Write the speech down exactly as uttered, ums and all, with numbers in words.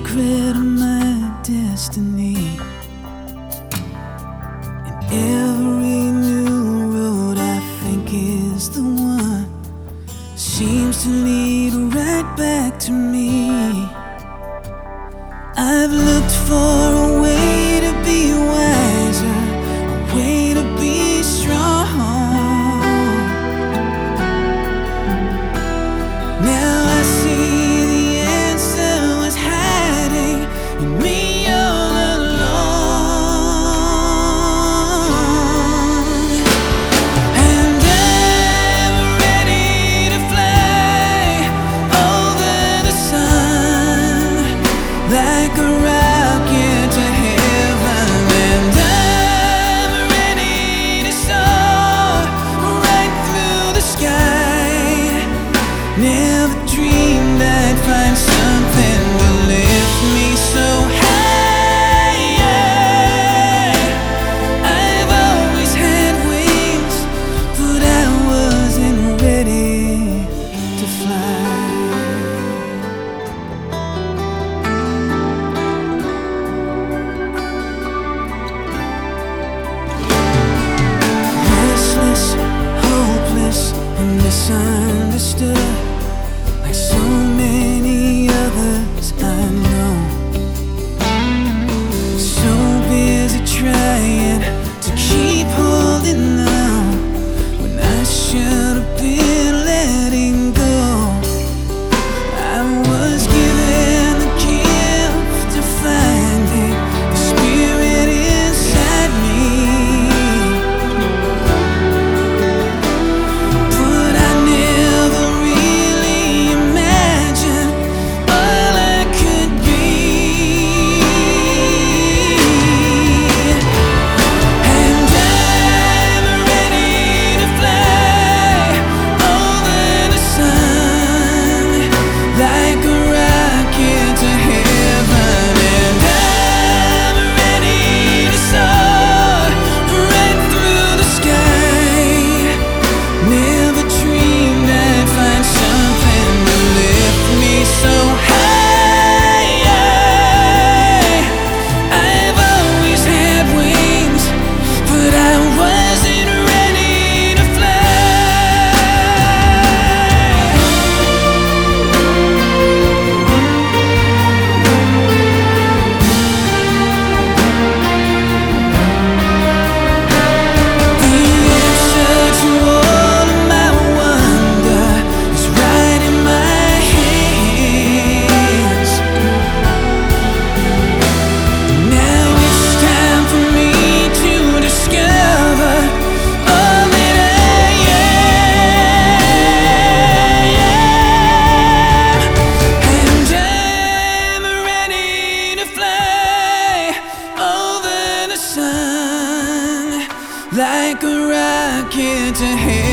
secret of my destiny. And every new road I think is the one seems to lead right back to me. I've looked for a way to be wiser, a way to be strong. Now I see the answer was hiding in me all along. And I'm ready to fly over the sun like a rocket to heaven. And I'm ready to soar right through the sky. Never dreamed I'd find something to lift me so high. I've always had wings, but I wasn't ready to fly. Restless, hopeless, and misunderstood, like so many others I know. So busy trying to keep holding on when I should have been letting go. I was given the gift of finding the spirit inside me, but I never really imagined all I could be. And I'm ready to fly over the sun like a rocket to heaven. And I'm ready to soar right through the sky. Never dreamed I'd find something to lift me so high. I've always had wings, but I wasn't ready to fly. The answer to all of my wonder is right in my hands. Now it's time for me to discover all that I am. And I'm ready to fly over the sun like a rocket to heaven.